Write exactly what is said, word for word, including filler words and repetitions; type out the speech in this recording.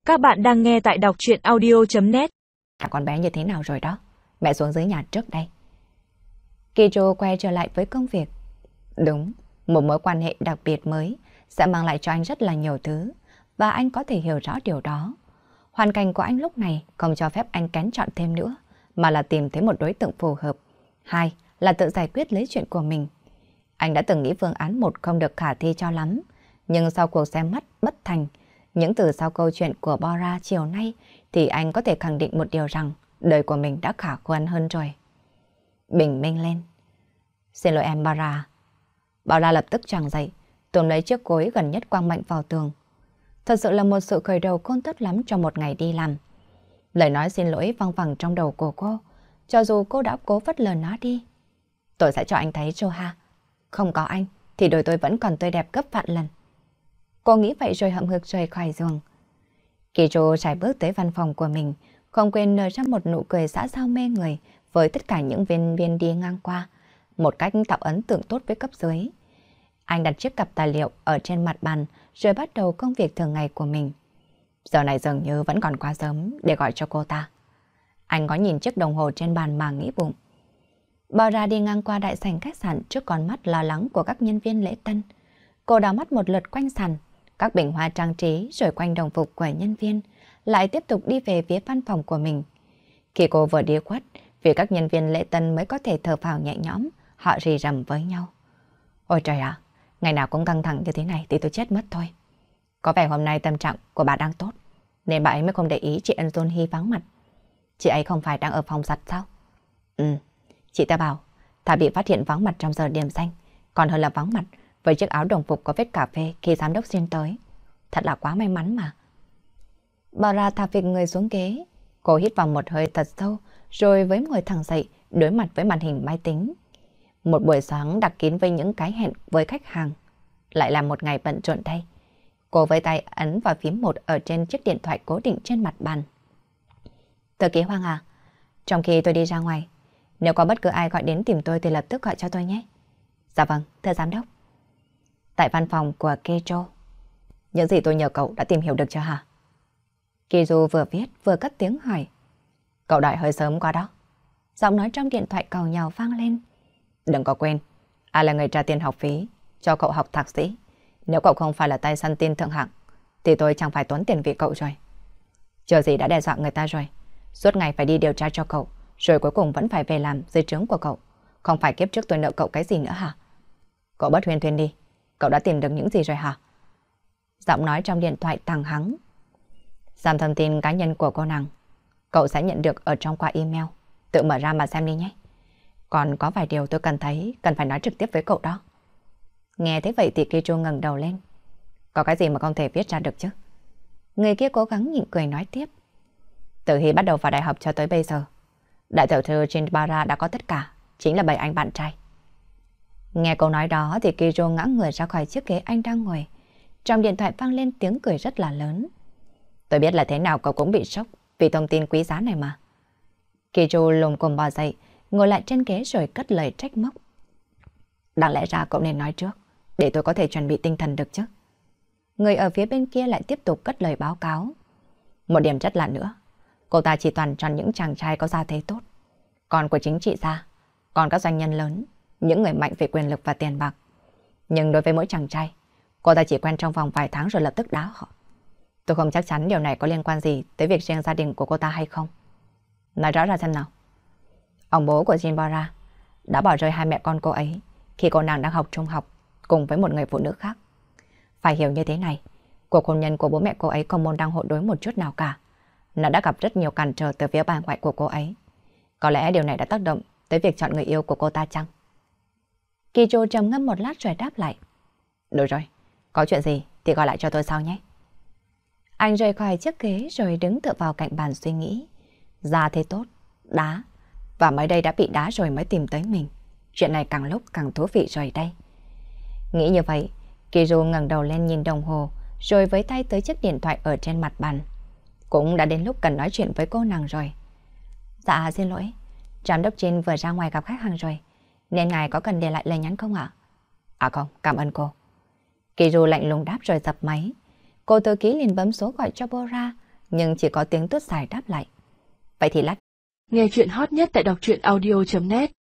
Các bạn đang nghe tại đọc truyện audio chấm net. Con bé như thế nào rồi đó? Mẹ xuống dưới nhà trước đây. Kijo quay trở lại với công việc. Đúng, một mối quan hệ đặc biệt mới sẽ mang lại cho anh rất là nhiều thứ, và anh có thể hiểu rõ điều đó. Hoàn cảnh của anh lúc này không cho phép anh kén chọn thêm nữa, mà là tìm thấy một đối tượng phù hợp. Hai là tự giải quyết lấy chuyện của mình. Anh đã từng nghĩ phương án một không được khả thi cho lắm, nhưng sau cuộc xem mắt bất thành, những từ sau câu chuyện của Bora chiều nay thì anh có thể khẳng định một điều rằng đời của mình đã khả quan hơn rồi. Bình minh lên. Xin lỗi em Bora. Bora lập tức choàng dậy, túm lấy chiếc gối gần nhất quăng mạnh vào tường. Thật sự là một sự khởi đầu khôn tốt lắm cho một ngày đi làm. Lời nói xin lỗi văng vẳng trong đầu của cô, cho dù cô đã cố phớt lờ nó đi. Tôi sẽ cho anh thấy Joha. Không có anh thì đời tôi vẫn còn tươi đẹp gấp vạn lần. Cô nghĩ vậy rồi hậm hực rời khỏi giường. Kijo trải bước tới văn phòng của mình, không quên nở ra một nụ cười xã giao mê người với tất cả những viên viên đi ngang qua, một cách tạo ấn tượng tốt với cấp dưới. Anh đặt chiếc cặp tài liệu ở trên mặt bàn rồi bắt đầu công việc thường ngày của mình. Giờ này dường như vẫn còn quá sớm để gọi cho cô ta. Anh có nhìn chiếc đồng hồ trên bàn mà nghĩ bụng. Bora đi ngang qua đại sảnh khách sạn trước con mắt lo lắng của các nhân viên lễ tân. Cô đảo mắt một lượt quanh sàn, các bình hoa trang trí rồi quanh đồng phục của nhân viên, lại tiếp tục đi về phía văn phòng của mình. Khi cô vừa đi khuất, vì các nhân viên lễ tân mới có thể thở phào nhẹ nhõm, họ rì rầm với nhau. Ôi trời ạ, ngày nào cũng căng thẳng như thế này thì tôi chết mất thôi. Có vẻ hôm nay tâm trạng của bà đang tốt, nên bà ấy mới không để ý chị Ân Jun Hy vắng mặt. Chị ấy không phải đang ở phòng giặt sao? Ừ, chị ta bảo, thà bị phát hiện vắng mặt trong giờ điểm danh, còn hơn là vắng mặt với chiếc áo đồng phục có vết cà phê khi giám đốc xin tới. Thật là quá may mắn mà. Bora thả phịch người xuống ghế. Cô hít vào một hơi thật sâu, rồi với ngồi thẳng dậy, đối mặt với màn hình máy tính. Một buổi sáng đặc kín với những cái hẹn với khách hàng. Lại là một ngày bận rộn đây. Cô với tay ấn vào phím một ở trên chiếc điện thoại cố định trên mặt bàn. Thư ký Hoàng à, trong khi tôi đi ra ngoài, nếu có bất cứ ai gọi đến tìm tôi thì lập tức gọi cho tôi nhé. Dạ vâng, thưa giám đốc. Tại văn phòng của Kejo. Những gì tôi nhờ cậu đã tìm hiểu được chưa hả? Kizu vừa viết vừa cất tiếng hỏi. Cậu đợi hơi sớm quá đó. Giọng nói trong điện thoại cầu nhào vang lên. Đừng có quên, ai là người trả tiền học phí cho cậu học thạc sĩ. Nếu cậu không phải là tay săn tin thượng hạng thì tôi chẳng phải tốn tiền vì cậu rồi. Chờ gì đã đe dọa người ta rồi. Suốt ngày phải đi điều tra cho cậu, rồi cuối cùng vẫn phải về làm dưới trướng của cậu. Không phải kiếp trước tôi nợ cậu cái gì nữa hả? Cậu bất huyên thuyên đi. Cậu đã tìm được những gì rồi hả? Giọng nói trong điện thoại tàng hắng. Giảm thông tin cá nhân của cô nàng cậu sẽ nhận được ở trong qua email. Tự mở ra mà xem đi nhé. Còn có vài điều tôi cần thấy, cần phải nói trực tiếp với cậu đó. Nghe thế vậy thì Kijo ngẩng đầu lên. Có cái gì mà không thể viết ra được chứ? Người kia cố gắng nhịn cười nói tiếp. Từ khi bắt đầu vào đại học cho tới bây giờ, đại tiểu thư Jinbara đã có tất cả, chính là bảy anh bạn trai. Nghe câu nói đó thì Kijo ngã người ra khỏi chiếc ghế anh đang ngồi. Trong điện thoại vang lên tiếng cười rất là lớn. Tôi biết là thế nào cậu cũng bị sốc vì thông tin quý giá này mà. Kijo lồm cồm bò dậy, ngồi lại trên ghế rồi cất lời trách móc. Đáng lẽ ra cậu nên nói trước, để tôi có thể chuẩn bị tinh thần được chứ. Người ở phía bên kia lại tiếp tục cất lời báo cáo. Một điểm rất lạ nữa, cô ta chỉ toàn chọn những chàng trai có gia thế tốt. Còn của chính trị gia, còn các doanh nhân lớn, những người mạnh về quyền lực và tiền bạc. Nhưng đối với mỗi chàng trai, cô ta chỉ quen trong vòng vài tháng rồi lập tức đá họ. Tôi không chắc chắn điều này có liên quan gì tới việc riêng gia đình của cô ta hay không. Nói rõ ra xem nào. Ông bố của Jinbara đã bỏ rơi hai mẹ con cô ấy khi cô nàng đang học trung học cùng với một người phụ nữ khác. Phải hiểu như thế này, cuộc hôn nhân của bố mẹ cô ấy không môn đang hộ đối một chút nào cả. Nó đã gặp rất nhiều cản trở từ phía bà ngoại của cô ấy. Có lẽ điều này đã tác động tới việc chọn người yêu của cô ta chăng? Kijo trầm ngâm một lát rồi đáp lại. Được rồi, có chuyện gì thì gọi lại cho tôi sau nhé. Anh rời khỏi chiếc ghế rồi đứng tựa vào cạnh bàn suy nghĩ. Ra thế tốt, đá. Và mới đây đã bị đá rồi mới tìm tới mình. Chuyện này càng lúc càng thú vị rồi đây. Nghĩ như vậy, Kiru ngẩng đầu lên nhìn đồng hồ, rồi với tay tới chiếc điện thoại ở trên mặt bàn. Cũng đã đến lúc cần nói chuyện với cô nàng rồi. Dạ xin lỗi, giám đốc Jin vừa ra ngoài gặp khách hàng rồi, nên ngài có cần để lại lời nhắn không ạ? À không, cảm ơn cô. Kiru lạnh lùng đáp rồi dập máy. Cô thư ký liền bấm số gọi cho Bora, nhưng chỉ có tiếng tuyết dài đáp lại. Vậy thì lát. Nghe chuyện hot nhất tại đọc truyện audio chấm net